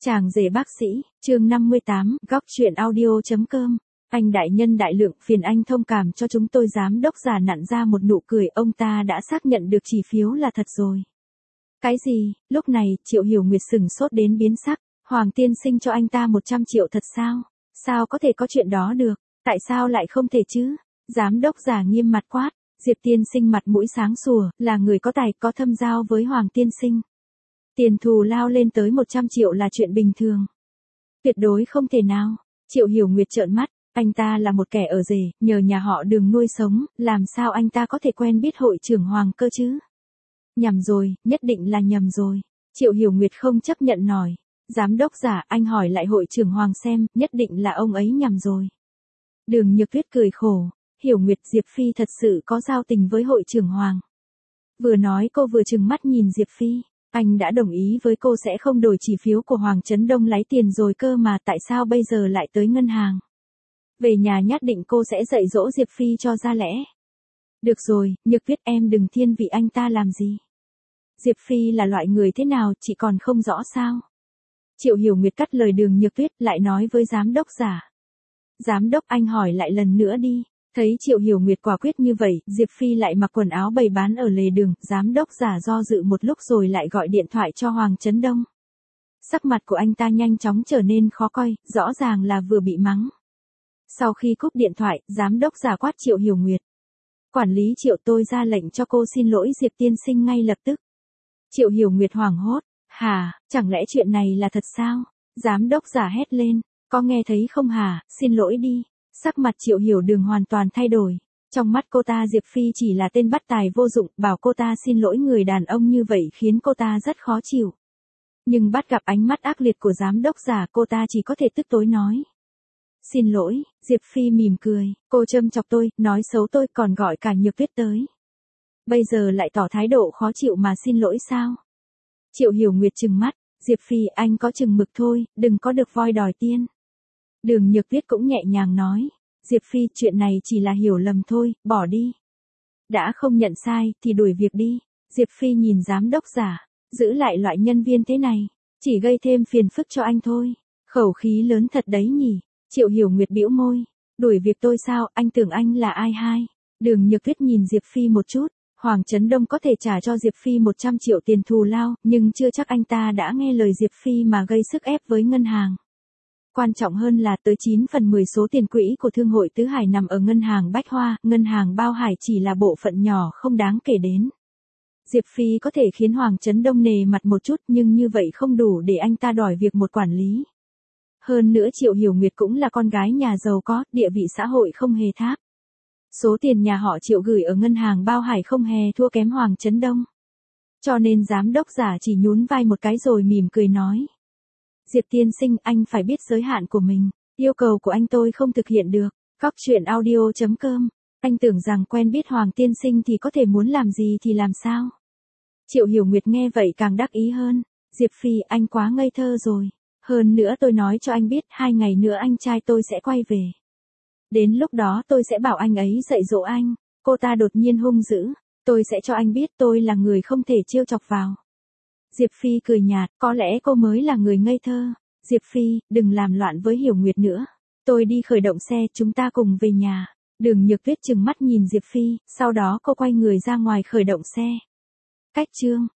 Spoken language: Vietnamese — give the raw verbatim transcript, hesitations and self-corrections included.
Chàng rể bác sĩ, chương năm mươi tám, góc truyện audio.com. Anh đại nhân đại lượng, phiền anh thông cảm cho chúng tôi. Giám đốc giả nặn ra một nụ cười, ông ta đã xác nhận được chỉ phiếu là thật rồi. Cái gì? Lúc này, Triệu Hiểu Nguyệt sửng sốt đến biến sắc. Hoàng tiên sinh cho anh ta một trăm triệu thật sao? Sao có thể có chuyện đó được? Tại sao lại không thể chứ? Giám đốc giả nghiêm mặt quát. Diệp tiên sinh mặt mũi sáng sủa, là người có tài có thâm giao với Hoàng tiên sinh. Tiền thù lao lên tới một trăm triệu là chuyện bình thường. Tuyệt đối không thể nào. Triệu Hiểu Nguyệt trợn mắt, anh ta là một kẻ ở rể, nhờ nhà họ Đường nuôi sống, làm sao anh ta có thể quen biết hội trưởng Hoàng cơ chứ? Nhầm rồi, nhất định là nhầm rồi. Triệu Hiểu Nguyệt không chấp nhận nổi. Giám đốc giả, anh hỏi lại hội trưởng Hoàng xem, nhất định là ông ấy nhầm rồi. Đường Nhược Tuyết cười khổ, Hiểu Nguyệt, Diệp Phi thật sự có giao tình với hội trưởng Hoàng. Vừa nói cô vừa trừng mắt nhìn Diệp Phi. Anh đã đồng ý với cô sẽ không đổi chỉ phiếu của Hoàng Trấn Đông lấy tiền rồi cơ mà, tại sao bây giờ lại tới ngân hàng? Về nhà nhất định cô sẽ dạy dỗ Diệp Phi cho ra lẽ. Được rồi, Nhược Tuyết, em đừng thiên vị anh ta làm gì. Diệp Phi là loại người thế nào chị còn không rõ sao? Triệu Hiểu Nguyệt cắt lời Đường Nhược Tuyết, lại nói với giám đốc giả. Giám đốc, anh hỏi lại lần nữa đi. Thấy Triệu Hiểu Nguyệt quả quyết như vậy, Diệp Phi lại mặc quần áo bày bán ở lề đường, giám đốc giả do dự một lúc rồi lại gọi điện thoại cho Hoàng Trấn Đông. Sắc mặt của anh ta nhanh chóng trở nên khó coi, rõ ràng là vừa bị mắng. Sau khi cúp điện thoại, giám đốc giả quát Triệu Hiểu Nguyệt. Quản lý Triệu, tôi ra lệnh cho cô xin lỗi Diệp tiên sinh ngay lập tức. Triệu Hiểu Nguyệt hoảng hốt, hả, chẳng lẽ chuyện này là thật sao? Giám đốc giả hét lên, có nghe thấy không hả, xin lỗi đi. Sắc mặt Triệu Hiểu Đường hoàn toàn thay đổi. Trong mắt cô ta Diệp Phi chỉ là tên bắt tài vô dụng, bảo cô ta xin lỗi người đàn ông như vậy khiến cô ta rất khó chịu. Nhưng bắt gặp ánh mắt ác liệt của giám đốc giả, cô ta chỉ có thể tức tối nói. Xin lỗi, Diệp Phi mỉm cười, cô châm chọc tôi, nói xấu tôi còn gọi cả Nhược Tuyết tới. Bây giờ lại tỏ thái độ khó chịu mà xin lỗi sao? Triệu Hiểu Nguyệt trừng mắt, Diệp Phi, anh có chừng mực thôi, đừng có được voi đòi tiên. Đường Nhược Tuyết cũng nhẹ nhàng nói, Diệp Phi, chuyện này chỉ là hiểu lầm thôi, bỏ đi. Đã không nhận sai, thì đuổi việc đi. Diệp Phi nhìn giám đốc giả, giữ lại loại nhân viên thế này, chỉ gây thêm phiền phức cho anh thôi. Khẩu khí lớn thật đấy nhỉ. Triệu Hiểu Nguyệt bĩu môi, đuổi việc tôi sao, anh tưởng anh là ai hai? Đường Nhược Tuyết nhìn Diệp Phi một chút, Hoàng Trấn Đông có thể trả cho Diệp Phi một trăm triệu tiền thù lao, nhưng chưa chắc anh ta đã nghe lời Diệp Phi mà gây sức ép với ngân hàng. Quan trọng hơn là tới chín phần mười số tiền quỹ của Thương hội Tứ Hải nằm ở ngân hàng Bách Hoa, ngân hàng Bao Hải chỉ là bộ phận nhỏ không đáng kể đến. Diệp Phi có thể khiến Hoàng Trấn Đông nề mặt một chút, nhưng như vậy không đủ để anh ta đòi việc một quản lý. Hơn nữa Triệu Hiểu Nguyệt cũng là con gái nhà giàu có, địa vị xã hội không hề thấp. Số tiền nhà họ Triệu gửi ở ngân hàng Bao Hải không hề thua kém Hoàng Trấn Đông. Cho nên giám đốc giả chỉ nhún vai một cái rồi mỉm cười nói. Diệp tiên sinh, anh phải biết giới hạn của mình, yêu cầu của anh tôi không thực hiện được. Góc truyện audio.com. Anh tưởng rằng quen biết Hoàng tiên sinh thì có thể muốn làm gì thì làm sao? Triệu Hiểu Nguyệt nghe vậy càng đắc ý hơn. Diệp Phi, anh quá ngây thơ rồi. Hơn nữa tôi nói cho anh biết, hai ngày nữa anh trai tôi sẽ quay về. Đến lúc đó tôi sẽ bảo anh ấy dạy dỗ anh. Cô ta đột nhiên hung dữ. Tôi sẽ cho anh biết tôi là người không thể trêu chọc vào. Diệp Phi cười nhạt, có lẽ cô mới là người ngây thơ. Diệp Phi, đừng làm loạn với Hiểu Nguyệt nữa. Tôi đi khởi động xe, chúng ta cùng về nhà. Đường Nhược Tuyết trừng mắt nhìn Diệp Phi, sau đó cô quay người ra ngoài khởi động xe. Cách chương